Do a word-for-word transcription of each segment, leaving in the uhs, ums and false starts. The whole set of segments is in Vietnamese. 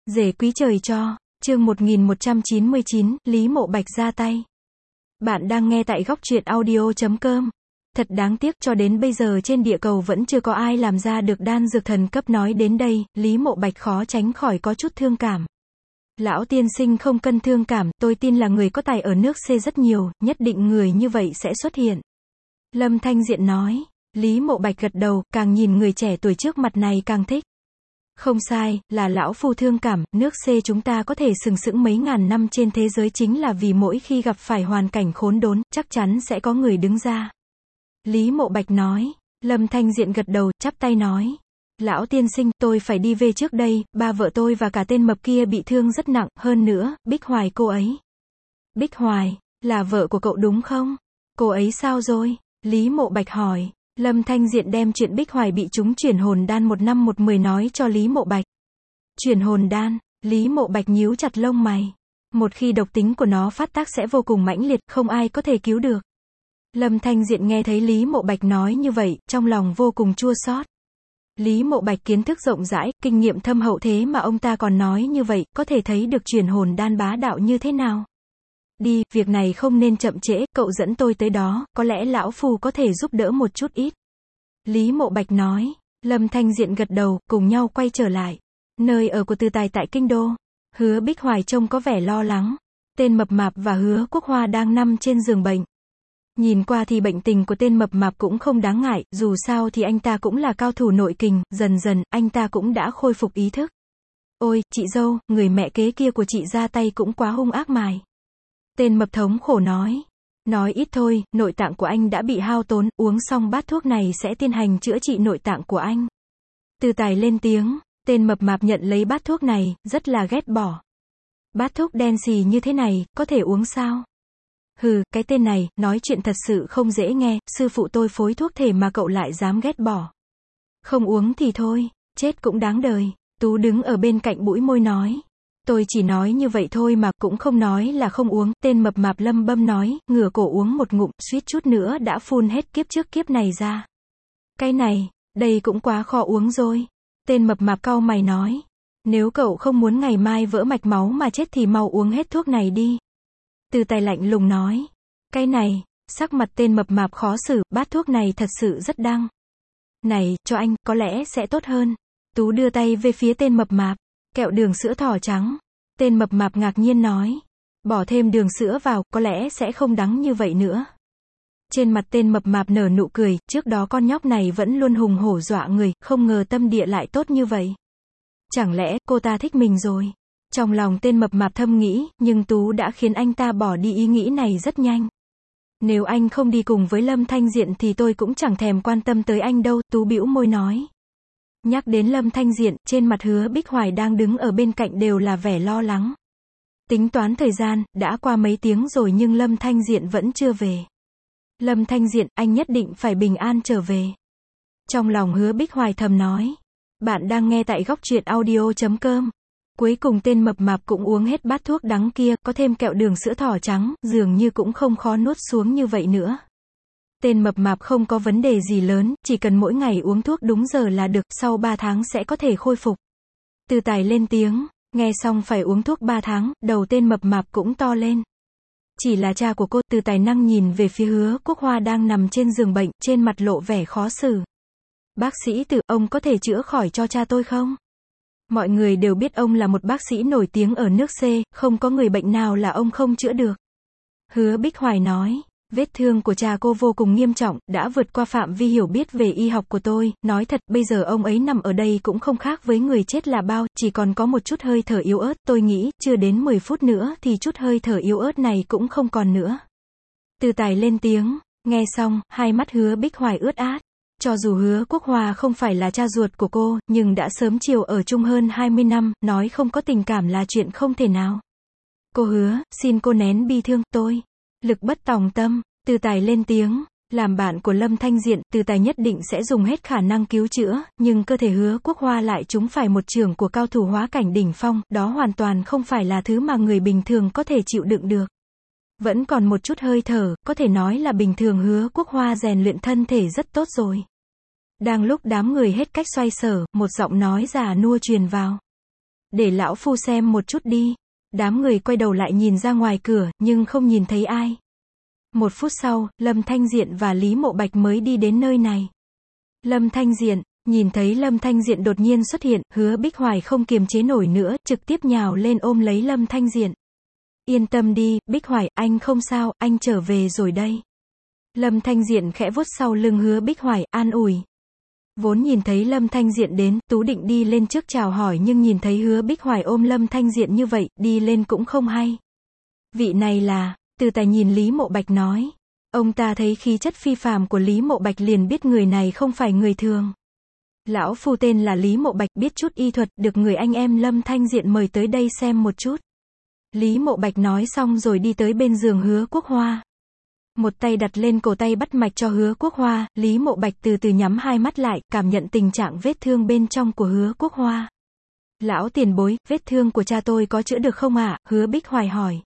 Rể quý trời cho, chương một nghìn một trăm chín mươi chín, Lý Mộ Bạch ra tay. Bạn đang nghe tại góc truyện audio chấm com. Thật đáng tiếc cho đến bây giờ trên địa cầu vẫn chưa có ai làm ra được đan dược thần cấp. Nói đến đây, Lý Mộ Bạch khó tránh khỏi có chút thương cảm. Lão tiên sinh không cần thương cảm, tôi tin là người có tài ở nước C rất nhiều, nhất định người như vậy sẽ xuất hiện. Lâm Thanh Diện nói. Lý Mộ Bạch gật đầu, càng nhìn người trẻ tuổi trước mặt này càng thích. Không sai, là lão phu thương cảm, nước C chúng ta có thể sừng sững mấy ngàn năm trên thế giới chính là vì mỗi khi gặp phải hoàn cảnh khốn đốn, chắc chắn sẽ có người đứng ra. Lý Mộ Bạch nói. Lâm Thanh Diện gật đầu, chắp tay nói. Lão tiên sinh, tôi phải đi về trước đây, ba vợ tôi và cả tên mập kia bị thương rất nặng, hơn nữa, Bích Hoài cô ấy. Bích Hoài, là vợ của cậu đúng không? Cô ấy sao rồi? Lý Mộ Bạch hỏi. Lâm Thanh Diện đem chuyện Bích Hoài bị trúng chuyển hồn đan một năm một mười nói cho Lý Mộ Bạch. Chuyển hồn đan, Lý Mộ Bạch nhíu chặt lông mày. Một khi độc tính của nó phát tác sẽ vô cùng mãnh liệt, không ai có thể cứu được. Lâm Thanh Diện nghe thấy Lý Mộ Bạch nói như vậy, trong lòng vô cùng chua xót. Lý Mộ Bạch kiến thức rộng rãi, kinh nghiệm thâm hậu thế mà ông ta còn nói như vậy, có thể thấy được chuyển hồn đan bá đạo như thế nào. Đi, việc này không nên chậm trễ, cậu dẫn tôi tới đó, có lẽ lão phu có thể giúp đỡ một chút ít. Lý Mộ Bạch nói. Lâm Thanh Diện gật đầu, cùng nhau quay trở lại. Nơi ở của Từ Tài tại Kinh Đô. Hứa Bích Hoài trông có vẻ lo lắng. Tên mập mạp và Hứa Quốc Hoa đang nằm trên giường bệnh. Nhìn qua thì bệnh tình của tên mập mạp cũng không đáng ngại, dù sao thì anh ta cũng là cao thủ nội kình, dần dần, anh ta cũng đã khôi phục ý thức. Ôi, chị dâu, người mẹ kế kia của chị ra tay cũng quá hung ác mài. Tên mập thống khổ nói. Nói ít thôi, nội tạng của anh đã bị hao tốn, uống xong bát thuốc này sẽ tiến hành chữa trị nội tạng của anh. Từ Tài lên tiếng, tên mập mạp nhận lấy bát thuốc này, rất là ghét bỏ. Bát thuốc đen xì như thế này, có thể uống sao? Hừ, cái tên này, nói chuyện thật sự không dễ nghe, sư phụ tôi phối thuốc thể mà cậu lại dám ghét bỏ. Không uống thì thôi, chết cũng đáng đời. Tú đứng ở bên cạnh bũi môi nói. Tôi chỉ nói như vậy thôi mà, cũng không nói là không uống, tên mập mạp lâm bâm nói, ngửa cổ uống một ngụm, suýt chút nữa đã phun hết kiếp trước kiếp này ra. Cái này, đây cũng quá khó uống rồi. Tên mập mạp cau mày nói. Nếu cậu không muốn ngày mai vỡ mạch máu mà chết thì mau uống hết thuốc này đi. Từ Tài lạnh lùng nói. Cái này, sắc mặt tên mập mạp khó xử, bát thuốc này thật sự rất đăng. Này, cho anh, có lẽ sẽ tốt hơn. Tú đưa tay về phía tên mập mạp. Kẹo đường sữa thỏ trắng. Tên mập mạp ngạc nhiên nói. Bỏ thêm đường sữa vào, có lẽ sẽ không đắng như vậy nữa. Trên mặt tên mập mạp nở nụ cười, trước đó con nhóc này vẫn luôn hùng hổ dọa người, không ngờ tâm địa lại tốt như vậy. Chẳng lẽ, cô ta thích mình rồi? Trong lòng tên mập mạp thầm nghĩ, nhưng Tú đã khiến anh ta bỏ đi ý nghĩ này rất nhanh. Nếu anh không đi cùng với Lâm Thanh Diện thì tôi cũng chẳng thèm quan tâm tới anh đâu, Tú bĩu môi nói. Nhắc đến Lâm Thanh Diện, trên mặt Hứa Bích Hoài đang đứng ở bên cạnh đều là vẻ lo lắng. Tính toán thời gian, đã qua mấy tiếng rồi nhưng Lâm Thanh Diện vẫn chưa về. Lâm Thanh Diện, anh nhất định phải bình an trở về. Trong lòng Hứa Bích Hoài thầm nói. Bạn đang nghe tại góc truyện audio chấm com. Cuối cùng tên mập mạp cũng uống hết bát thuốc đắng kia, có thêm kẹo đường sữa thỏ trắng, dường như cũng không khó nuốt xuống như vậy nữa. Tên mập mạp không có vấn đề gì lớn, chỉ cần mỗi ngày uống thuốc đúng giờ là được, sau ba tháng sẽ có thể khôi phục. Từ Tài lên tiếng, nghe xong phải uống thuốc ba tháng, đầu tên mập mạp cũng to lên. Chỉ là cha của cô. Từ Tài năng nhìn về phía Hứa Quốc Hoa đang nằm trên giường bệnh, trên mặt lộ vẻ khó xử. Bác sĩ Từ, ông có thể chữa khỏi cho cha tôi không? Mọi người đều biết ông là một bác sĩ nổi tiếng ở nước C, không có người bệnh nào là ông không chữa được. Hứa Bích Hoài nói. Vết thương của cha cô vô cùng nghiêm trọng, đã vượt qua phạm vi hiểu biết về y học của tôi, nói thật, bây giờ ông ấy nằm ở đây cũng không khác với người chết là bao, chỉ còn có một chút hơi thở yếu ớt, tôi nghĩ, chưa đến mười phút nữa thì chút hơi thở yếu ớt này cũng không còn nữa. Từ Tài lên tiếng, nghe xong, hai mắt Hứa Bích Hoài ướt át. Cho dù Hứa Quốc Hoa không phải là cha ruột của cô, nhưng đã sớm chiều ở chung hơn hai mươi năm, nói không có tình cảm là chuyện không thể nào. Cô Hứa, xin cô nén bi thương, tôi. Lực bất tòng tâm. Từ Tài lên tiếng. Làm bạn của Lâm Thanh Diện, Từ Tài nhất định sẽ dùng hết khả năng cứu chữa, nhưng cơ thể Hứa Quốc Hoa lại trúng phải một chưởng của cao thủ hóa cảnh đỉnh phong, đó hoàn toàn không phải là thứ mà người bình thường có thể chịu đựng được. Vẫn còn một chút hơi thở, có thể nói là bình thường Hứa Quốc Hoa rèn luyện thân thể rất tốt rồi. Đang lúc đám người hết cách xoay sở, một giọng nói già nua truyền vào. để lão phu xem một chút đi. Đám người quay đầu lại nhìn ra ngoài cửa, nhưng không nhìn thấy ai. Một phút sau, Lâm Thanh Diện và Lý Mộ Bạch mới đi đến nơi này. Lâm Thanh Diện, nhìn thấy Lâm Thanh Diện đột nhiên xuất hiện, Hứa Bích Hoài không kiềm chế nổi nữa, trực tiếp nhào lên ôm lấy Lâm Thanh Diện. Yên tâm đi, Bích Hoài, anh không sao, anh trở về rồi đây. Lâm Thanh Diện khẽ vuốt sau lưng Hứa Bích Hoài, an ủi. Vốn nhìn thấy Lâm Thanh Diện đến, Tú định đi lên trước chào hỏi nhưng nhìn thấy Hứa Bích Hoài ôm Lâm Thanh Diện như vậy, đi lên cũng không hay. Vị này là, Từ Tài nhìn Lý Mộ Bạch nói. Ông ta thấy khí chất phi phàm của Lý Mộ Bạch liền biết người này không phải người thường. Lão phu tên là Lý Mộ Bạch, biết chút y thuật, được người anh em Lâm Thanh Diện mời tới đây xem một chút. Lý Mộ Bạch nói xong rồi đi tới bên giường Hứa Quốc Hoa. Một tay đặt lên cổ tay bắt mạch cho Hứa Quốc Hoa, Lý Mộ Bạch từ từ nhắm hai mắt lại, cảm nhận tình trạng vết thương bên trong của Hứa Quốc Hoa. Lão tiền bối, vết thương của cha tôi có chữa được không ạ? Hứa Bích Hoài hỏi.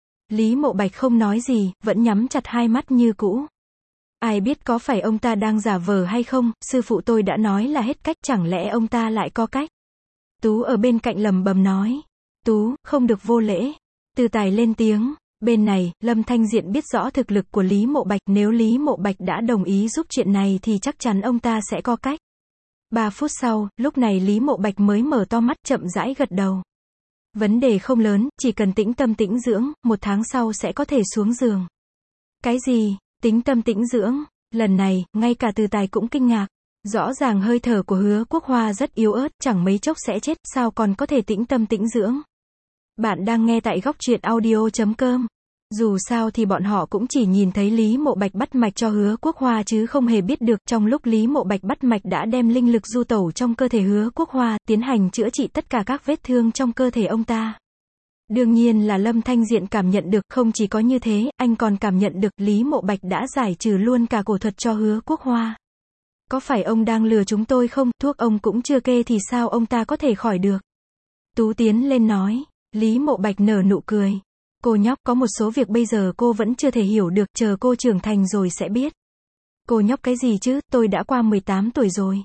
Lý Mộ Bạch không nói gì, vẫn nhắm chặt hai mắt như cũ. Ai biết có phải ông ta đang giả vờ hay không, sư phụ tôi đã nói là hết cách, chẳng lẽ ông ta lại có cách? Tú ở bên cạnh lầm bầm nói. Tú, không được vô lễ. Từ Tài lên tiếng. Bên này, Lâm Thanh Diện biết rõ thực lực của Lý Mộ Bạch, nếu Lý Mộ Bạch đã đồng ý giúp chuyện này thì chắc chắn ông ta sẽ có cách. Ba phút sau, lúc này Lý Mộ Bạch mới mở to mắt, chậm rãi gật đầu. Vấn đề không lớn, chỉ cần tĩnh tâm tĩnh dưỡng, một tháng sau sẽ có thể xuống giường. Cái gì? Tĩnh tâm tĩnh dưỡng? Lần này, ngay cả Từ Tài cũng kinh ngạc. Rõ ràng hơi thở của Hứa Quốc Hoa rất yếu ớt, chẳng mấy chốc sẽ chết, sao còn có thể tĩnh tâm tĩnh dưỡng? Bạn đang nghe tại góc truyện audio chấm com. Dù sao thì bọn họ cũng chỉ nhìn thấy Lý Mộ Bạch bắt mạch cho Hứa Quốc Hoa chứ không hề biết được trong lúc Lý Mộ Bạch bắt mạch đã đem linh lực du tẩu trong cơ thể Hứa Quốc Hoa, tiến hành chữa trị tất cả các vết thương trong cơ thể ông ta. Đương nhiên là Lâm Thanh Diện cảm nhận được, không chỉ có như thế, anh còn cảm nhận được Lý Mộ Bạch đã giải trừ luôn cả cổ thuật cho Hứa Quốc Hoa. Có phải ông đang lừa chúng tôi không? Thuốc ông cũng chưa kê thì sao ông ta có thể khỏi được? Tú tiến lên nói. Lý Mộ Bạch nở nụ cười. Cô nhóc, có một số việc bây giờ cô vẫn chưa thể hiểu được, chờ cô trưởng thành rồi sẽ biết. Cô nhóc cái gì chứ, tôi đã qua mười tám tuổi rồi.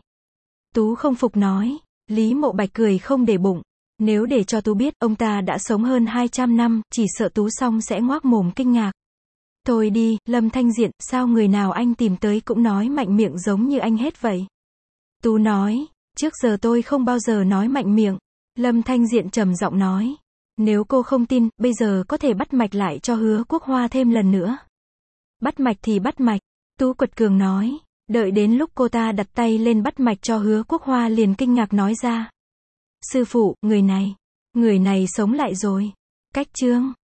Tú không phục nói. Lý Mộ Bạch cười không để bụng. Nếu để cho Tú biết, ông ta đã sống hơn hai trăm năm, chỉ sợ Tú xong sẽ ngoác mồm kinh ngạc. Thôi đi, Lâm Thanh Diện, sao người nào anh tìm tới cũng nói mạnh miệng giống như anh hết vậy? Tú nói, trước giờ tôi không bao giờ nói mạnh miệng. Lâm Thanh Diện trầm giọng nói. Nếu cô không tin, bây giờ có thể bắt mạch lại cho Hứa Quốc Hoa thêm lần nữa. Bắt mạch thì bắt mạch. Tú quật cường nói. Đợi đến lúc cô ta đặt tay lên bắt mạch cho Hứa Quốc Hoa liền kinh ngạc nói ra. Sư phụ, người này, người này sống lại rồi. Cách chương